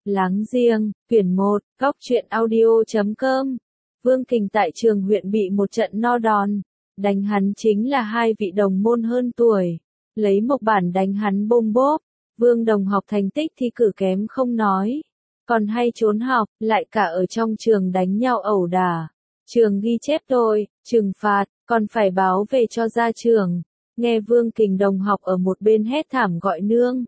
Láng giềng, quyển 1, góc truyện audio.com. Vương Kình tại trường huyện bị một trận no đòn, đánh hắn chính là hai vị đồng môn hơn tuổi, lấy mộc bản đánh hắn bôm bốp. Vương Đồng học thành tích thi cử kém không nói, còn hay trốn học, lại cả ở trong trường đánh nhau ẩu đả. Trường ghi chép tội, trừng phạt, còn phải báo về cho gia trưởng. Nghe Vương Kình đồng học ở một bên hét thảm gọi nương.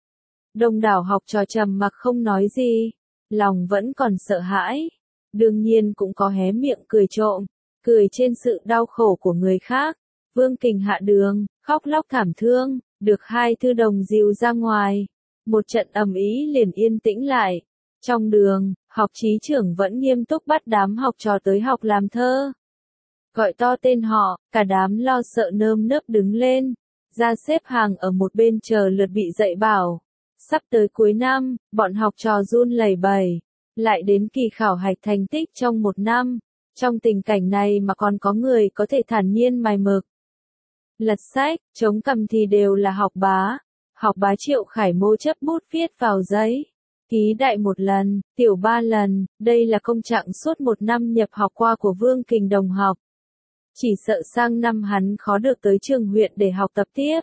Đông đảo học trò trầm mặc không nói gì, lòng vẫn còn sợ hãi. Đương nhiên cũng có hé miệng cười trộm, cười trên sự đau khổ của người khác. Vương Kình hạ đường, khóc lóc thảm thương, được hai thư đồng dìu ra ngoài. Một trận ầm ĩ liền yên tĩnh lại. Trong đường, học trí trưởng vẫn nghiêm túc bắt đám học trò tới học làm thơ. Gọi to tên họ, cả đám lo sợ nơm nớp đứng lên, ra xếp hàng ở một bên chờ lượt bị dạy bảo. Sắp tới cuối năm, bọn học trò run lẩy bẩy, lại đến kỳ khảo hạch thành tích trong một năm. Trong tình cảnh này mà còn có người có thể thản nhiên mài mực, lật sách, chống cằm thì đều là học bá. Học bá Triệu Khải Mô chấp bút viết vào giấy. Ký đại một lần, tiểu 3 lần, đây là công trạng suốt một năm nhập học qua của Vương Kình đồng học. Chỉ sợ sang năm hắn khó được tới trường huyện để học tập tiếp.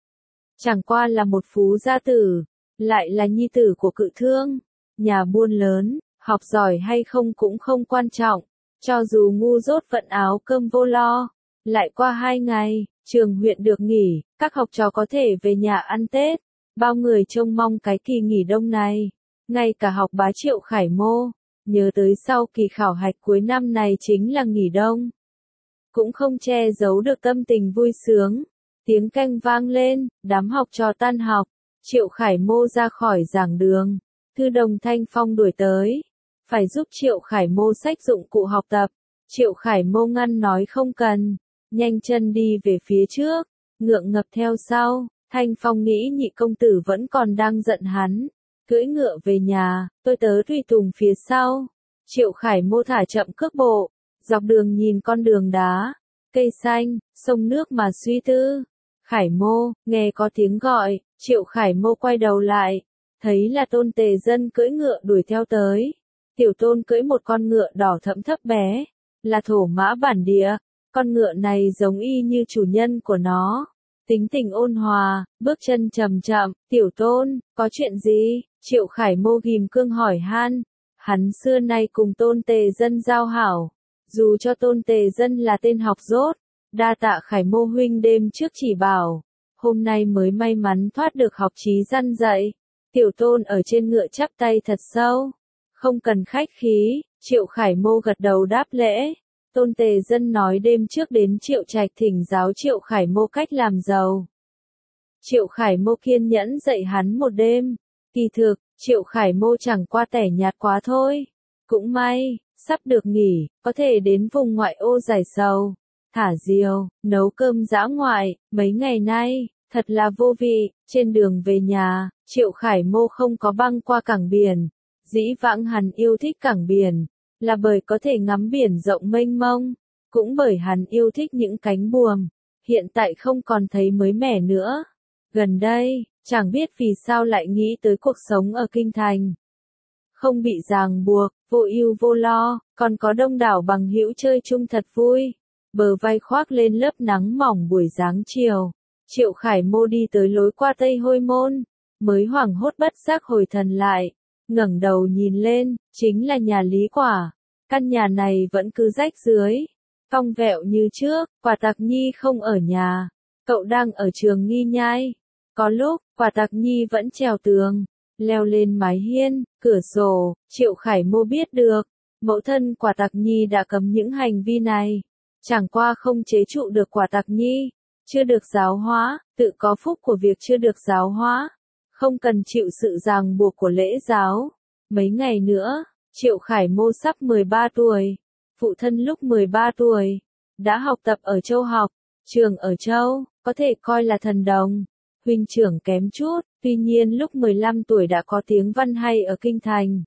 Chẳng qua là một phú gia tử, lại là nhi tử của cự thương, nhà buôn lớn, học giỏi hay không cũng không quan trọng, cho dù ngu dốt vận áo cơm vô lo. Lại qua 2 ngày, trường huyện được nghỉ, các học trò có thể về nhà ăn Tết. Bao người trông mong cái kỳ nghỉ đông này, ngay cả học bá Triệu Khải Mô, nhớ tới sau kỳ khảo hạch cuối năm này chính là nghỉ đông. Cũng không che giấu được tâm tình vui sướng. Tiếng canh vang lên, đám học trò tan học, Triệu Khải Mô ra khỏi giảng đường, thư đồng Thanh Phong đuổi tới, phải giúp Triệu Khải Mô xách dụng cụ học tập. Triệu Khải Mô ngăn nói không cần, nhanh chân đi về phía trước, ngượng ngập theo sau. Thanh Phong nghĩ nhị công tử vẫn còn đang giận hắn, cưỡi ngựa về nhà, tôi tớ tùy tùng phía sau. Triệu Khải Mô thả chậm cước bộ, dọc đường nhìn con đường đá, cây xanh, sông nước mà suy tư. Khải Mô, nghe có tiếng gọi, Triệu Khải Mô quay đầu lại, thấy là Tôn Tề Dân cưỡi ngựa đuổi theo tới. Tiểu Tôn cưỡi một con ngựa đỏ thẫm thấp bé, là thổ mã bản địa, con ngựa này giống y như chủ nhân của nó. Tính tình ôn hòa, bước chân chậm chậm. Tiểu Tôn, có chuyện gì? Triệu Khải Mô ghim cương hỏi han. Hắn xưa nay cùng Tôn Tề Dân giao hảo, dù cho Tôn Tề Dân là tên học dốt, đa tạ Khải Mô huynh đêm trước chỉ bảo, hôm nay mới may mắn thoát được học trí răn dạy. Tiểu Tôn ở trên ngựa chắp tay thật sâu, không cần khách khí. Triệu Khải Mô gật đầu đáp lễ. Tôn Tề Dân nói đêm trước đến Triệu Trạch thỉnh giáo Triệu Khải Mô cách làm giàu. Triệu Khải Mô kiên nhẫn dạy hắn một đêm. Kỳ thực, Triệu Khải Mô chẳng qua tẻ nhạt quá thôi. Cũng may, sắp được nghỉ, có thể đến vùng ngoại ô giải sầu, thả diều, nấu cơm dã ngoại. Mấy ngày nay, thật là vô vị. Trên đường về nhà, Triệu Khải Mô không có băng qua cảng biển. Dĩ vãng hắn yêu thích cảng biển, là bởi có thể ngắm biển rộng mênh mông, cũng bởi hắn yêu thích những cánh buồm, hiện tại không còn thấy mới mẻ nữa. Gần đây, chẳng biết vì sao lại nghĩ tới cuộc sống ở kinh thành. Không bị ràng buộc, vô ưu vô lo, còn có đông đảo bằng hữu chơi chung thật vui. Bờ vai khoác lên lớp nắng mỏng buổi sáng chiều, Triệu Khải Mô đi tới lối qua Tây Hôi Môn, mới hoảng hốt bất giác hồi thần lại. Ngẩng đầu nhìn lên, chính là nhà Lý Quả. Căn nhà này vẫn cứ rách dưới, cong vẹo như trước. Quả Tặc Nhi không ở nhà, cậu đang ở trường Nghi Nhai. Có lúc, Quả Tặc Nhi vẫn trèo tường, leo lên mái hiên, cửa sổ. Triệu Khải Mô biết được, mẫu thân Quả Tặc Nhi đã cấm những hành vi này. Chẳng qua không chế trụ được Quả Tặc Nhi, chưa được giáo hóa, tự có phúc của việc chưa được giáo hóa, không cần chịu sự ràng buộc của lễ giáo. Mấy ngày nữa, Triệu Khải Mô sắp 13 tuổi. Phụ thân lúc 13 tuổi, đã học tập ở Châu học. Trường ở Châu, có thể coi là thần đồng. Huynh trưởng kém chút, tuy nhiên lúc 15 tuổi đã có tiếng văn hay ở kinh thành.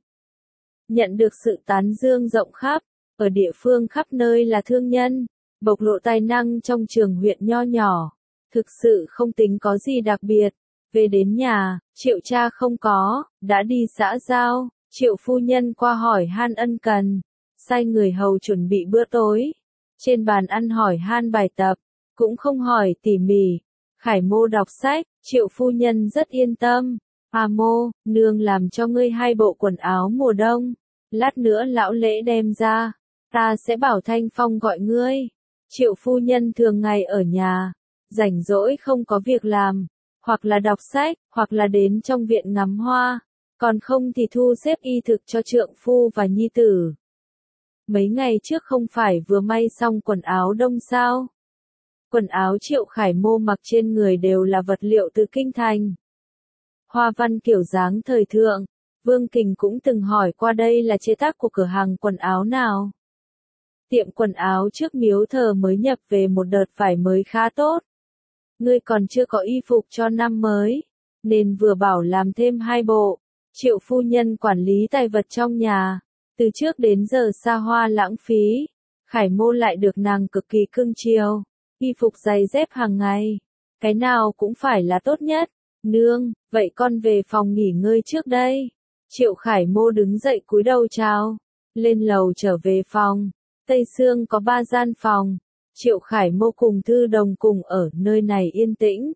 Nhận được sự tán dương rộng khắp, ở địa phương khắp nơi là thương nhân, bộc lộ tài năng trong trường huyện nho nhỏ. Thực sự không tính có gì đặc biệt. Về đến nhà, Triệu cha không có, đã đi xã giao, Triệu phu nhân qua hỏi han ân cần, sai người hầu chuẩn bị bữa tối. Trên bàn ăn hỏi han bài tập, cũng không hỏi tỉ mỉ. Khải Mô đọc sách, Triệu phu nhân rất yên tâm. A Mô, nương làm cho ngươi 2 bộ quần áo mùa đông. Lát nữa lão lễ đem ra, ta sẽ bảo Thanh Phong gọi ngươi. Triệu phu nhân thường ngày ở nhà, rảnh rỗi không có việc làm, hoặc là đọc sách, hoặc là đến trong viện ngắm hoa, còn không thì thu xếp y thực cho trượng phu và nhi tử. Mấy ngày trước không phải vừa may xong quần áo đông sao? Quần áo Triệu Khải Mô mặc trên người đều là vật liệu từ kinh thành. Hoa văn kiểu dáng thời thượng, Vương Kình cũng từng hỏi qua đây là chế tác của cửa hàng quần áo nào. Tiệm quần áo trước miếu thờ mới nhập về một đợt vải mới khá tốt. Ngươi còn chưa có y phục cho năm mới, nên vừa bảo làm thêm 2 bộ. Triệu phu nhân quản lý tài vật trong nhà, từ trước đến giờ xa hoa lãng phí. Khải Mô lại được nàng cực kỳ cưng chiều, y phục giày dép hàng ngày, cái nào cũng phải là tốt nhất. Nương, vậy con về phòng nghỉ ngơi trước đây. Triệu Khải Mô đứng dậy cúi đầu chào, lên lầu trở về phòng. Tây Sương có 3 gian phòng, Triệu Khải Mô cùng Thư Đồng cùng ở nơi này yên tĩnh,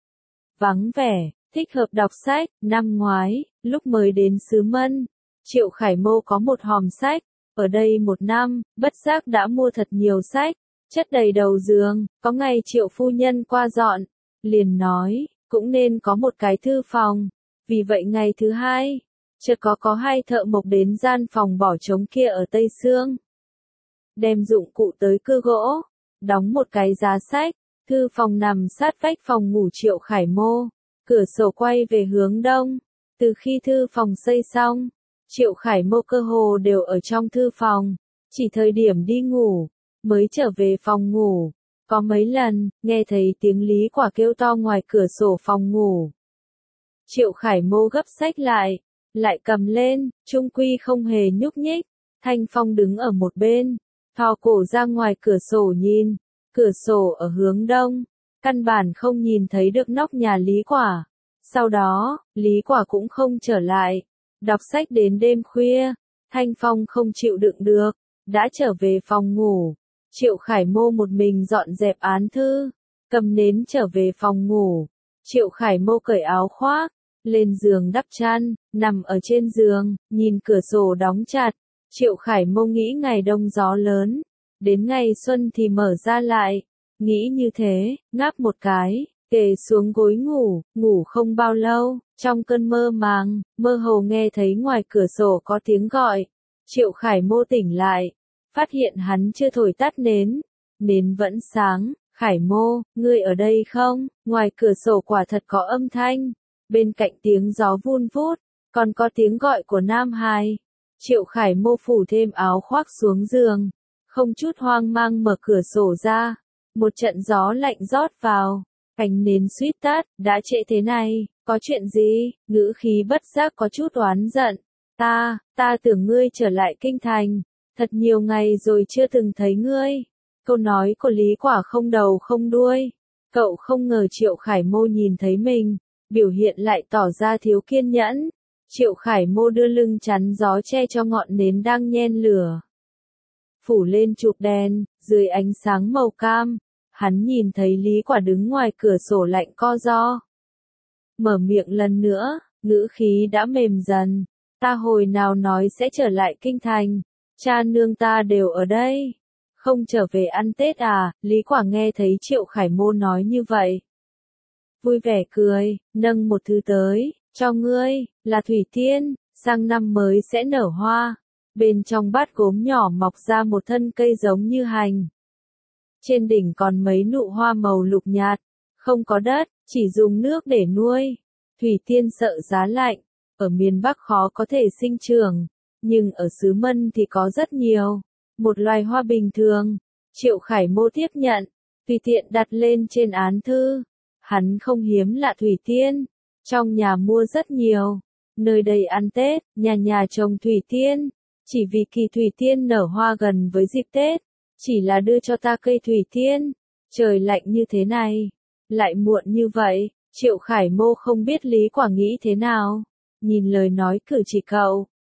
vắng vẻ, thích hợp đọc sách. Năm ngoái, lúc mới đến xứ Mân, Triệu Khải Mô có một hòm sách, ở đây 1 năm, bất giác đã mua thật nhiều sách, chất đầy đầu giường. Có ngày Triệu phu nhân qua dọn, liền nói, cũng nên có một cái thư phòng. Vì vậy ngày thứ 2, chợt có 2 thợ mộc đến gian phòng bỏ trống kia ở Tây Sương, đem dụng cụ tới cưa gỗ, đóng một cái giá sách. Thư phòng nằm sát vách phòng ngủ Triệu Khải Mô, cửa sổ quay về hướng đông. Từ khi thư phòng xây xong, Triệu Khải Mô cơ hồ đều ở trong thư phòng, chỉ thời điểm đi ngủ mới trở về phòng ngủ. Có mấy lần, nghe thấy tiếng Lý Quả kêu to ngoài cửa sổ phòng ngủ. Triệu Khải Mô gấp sách lại cầm lên, chung quy không hề nhúc nhích. Thanh Phong đứng ở một bên, thò cổ ra ngoài cửa sổ nhìn, cửa sổ ở hướng đông, căn bản không nhìn thấy được nóc nhà Lý Quả. Sau đó, Lý Quả cũng không trở lại, đọc sách đến đêm khuya. Thanh Phong không chịu đựng được, đã trở về phòng ngủ. Triệu Khải Mô một mình dọn dẹp án thư, cầm nến trở về phòng ngủ. Triệu Khải Mô cởi áo khoác, lên giường đắp chăn, nằm ở trên giường, nhìn cửa sổ đóng chặt. Triệu Khải Mô nghĩ ngày đông gió lớn, đến ngày xuân thì mở ra lại. Nghĩ như thế, ngáp một cái, kề xuống gối ngủ không bao lâu, trong cơn mơ màng, mơ hồ nghe thấy ngoài cửa sổ có tiếng gọi. Triệu Khải Mô tỉnh lại, phát hiện hắn chưa thổi tắt nến, nến vẫn sáng. Khải Mô, ngươi ở đây không? Ngoài cửa sổ quả thật có âm thanh, bên cạnh tiếng gió vun vút, còn có tiếng gọi của nam hài. Triệu Khải Mô phủ thêm áo khoác xuống giường, không chút hoang mang mở cửa sổ ra. Một trận gió lạnh rót vào, cành nến suýt tắt. Đã trễ thế này, có chuyện gì? Ngữ khí bất giác có chút oán giận. Ta tưởng ngươi trở lại kinh thành, thật nhiều ngày rồi chưa từng thấy ngươi. Câu nói của Lý Quả không đầu không đuôi. Cậu không ngờ Triệu Khải Mô nhìn thấy mình, biểu hiện lại tỏ ra thiếu kiên nhẫn. Triệu Khải Mô đưa lưng chắn gió che cho ngọn nến đang nhen lửa, phủ lên chụp đèn, dưới ánh sáng màu cam, hắn nhìn thấy Lý Quả đứng ngoài cửa sổ lạnh co ro. Mở miệng lần nữa, ngữ khí đã mềm dần. Ta hồi nào nói sẽ trở lại kinh thành, cha nương ta đều ở đây, không trở về ăn Tết à? Lý Quả nghe thấy Triệu Khải Mô nói như vậy, vui vẻ cười, nâng một thứ tới, cho ngươi, là thủy tiên, sang năm mới sẽ nở hoa. Bên trong bát gốm nhỏ mọc ra một thân cây giống như hành. Trên đỉnh còn mấy nụ hoa màu lục nhạt, không có đất, chỉ dùng nước để nuôi. Thủy tiên sợ giá lạnh, ở miền Bắc khó có thể sinh trưởng, nhưng ở xứ Mân thì có rất nhiều. Một loài hoa bình thường. Triệu Khải Mô tiếp nhận, tùy tiện đặt lên trên án thư. Hắn không hiếm lạ thủy tiên, trong nhà mua rất nhiều. Nơi đây ăn Tết, nhà nhà trồng thủy tiên, chỉ vì kỳ thủy tiên nở hoa gần với dịp Tết. Chỉ là đưa cho ta cây thủy tiên. Trời lạnh như thế này, lại muộn như vậy. Triệu Khải Mô không biết Lý Quả nghĩ thế nào. Nhìn lời nói cử chỉ cậu,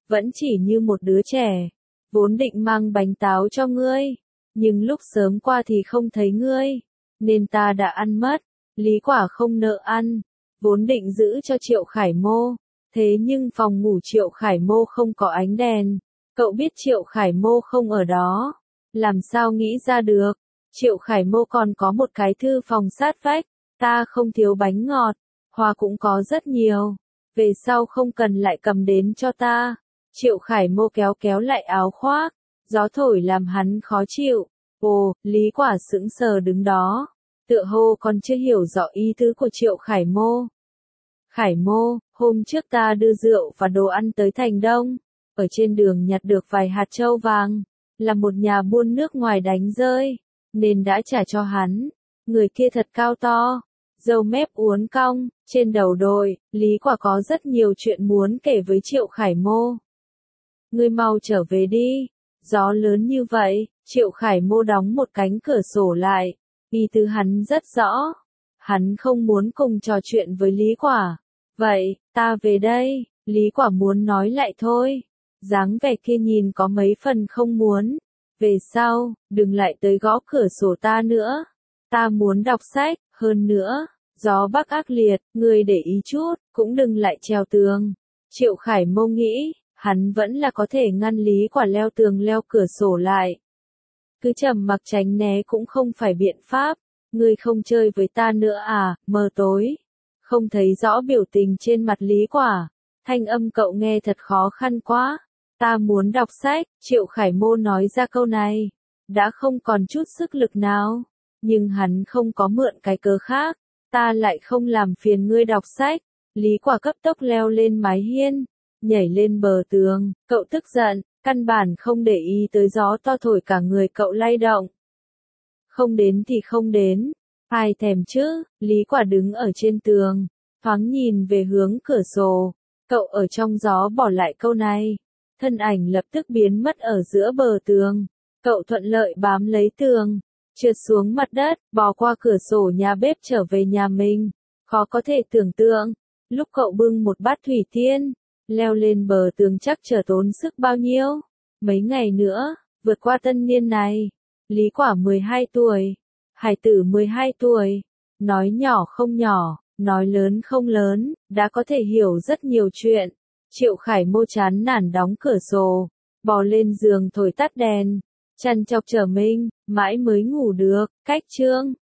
vẫn chỉ như một đứa trẻ, vốn định mang bánh táo cho ngươi, nhưng lúc sớm qua thì không thấy ngươi, nên ta đã ăn mất. Lý Quả không nỡ ăn, vốn định giữ cho Triệu Khải Mô, thế nhưng phòng ngủ Triệu Khải Mô không có ánh đèn, cậu biết Triệu Khải Mô không ở đó, làm sao nghĩ ra được. Triệu Khải Mô còn có một cái thư phòng sát vách, ta không thiếu bánh ngọt, hoa cũng có rất nhiều, về sau không cần lại cầm đến cho ta. Triệu Khải Mô kéo kéo lại áo khoác, gió thổi làm hắn khó chịu. Ồ, Lý Quả sững sờ đứng đó, tựa hồ còn chưa hiểu rõ ý tứ của Triệu Khải Mô. Khải Mô, hôm trước ta đưa rượu và đồ ăn tới thành Đông, ở trên đường nhặt được vài hạt châu vàng, là một nhà buôn nước ngoài đánh rơi, nên đã trả cho hắn. Người kia thật cao to, râu mép uốn cong, trên đầu đội, Lý Quả có rất nhiều chuyện muốn kể với Triệu Khải Mô. Ngươi mau trở về đi, gió lớn như vậy. Triệu Khải Mô đóng một cánh cửa sổ lại, ý tứ hắn rất rõ, hắn không muốn cùng trò chuyện với Lý Quả. Vậy, ta về đây, Lý Quả muốn nói lại thôi, dáng vẻ kia nhìn có mấy phần không muốn. Về sau, đừng lại tới gõ cửa sổ ta nữa, ta muốn đọc sách, hơn nữa, gió bắc ác liệt, ngươi để ý chút, cũng đừng lại trèo tường. Triệu Khải Mô nghĩ, hắn vẫn là có thể ngăn Lý Quả leo tường leo cửa sổ lại. Cứ trầm mặc tránh né cũng không phải biện pháp, ngươi không chơi với ta nữa à, mờ tối. Không thấy rõ biểu tình trên mặt Lý Quả, thanh âm cậu nghe thật khó khăn quá. Ta muốn đọc sách, Triệu Khải Mô nói ra câu này, đã không còn chút sức lực nào, nhưng hắn không có mượn cái cớ khác, ta lại không làm phiền ngươi đọc sách. Lý Quả cấp tốc leo lên mái hiên, nhảy lên bờ tường, cậu tức giận, căn bản không để ý tới gió to thổi cả người cậu lay động. Không đến thì không đến, ai thèm chứ. Lý Quả đứng ở trên tường, thoáng nhìn về hướng cửa sổ, cậu ở trong gió bỏ lại câu này, thân ảnh lập tức biến mất ở giữa bờ tường, cậu thuận lợi bám lấy tường, trượt xuống mặt đất, bò qua cửa sổ nhà bếp trở về nhà mình. Khó có thể tưởng tượng, lúc cậu bưng một bát thủy tiên, leo lên bờ tường chắc chờ tốn sức bao nhiêu. Mấy ngày nữa, vượt qua tân niên này. Lý Quả 12 tuổi, hải tử 12 tuổi, nói nhỏ không nhỏ, nói lớn không lớn, đã có thể hiểu rất nhiều chuyện. Triệu Khải Mô chán nản đóng cửa sổ, bò lên giường thổi tắt đèn, chăn chọc chờ mình, mãi mới ngủ được. Cách chương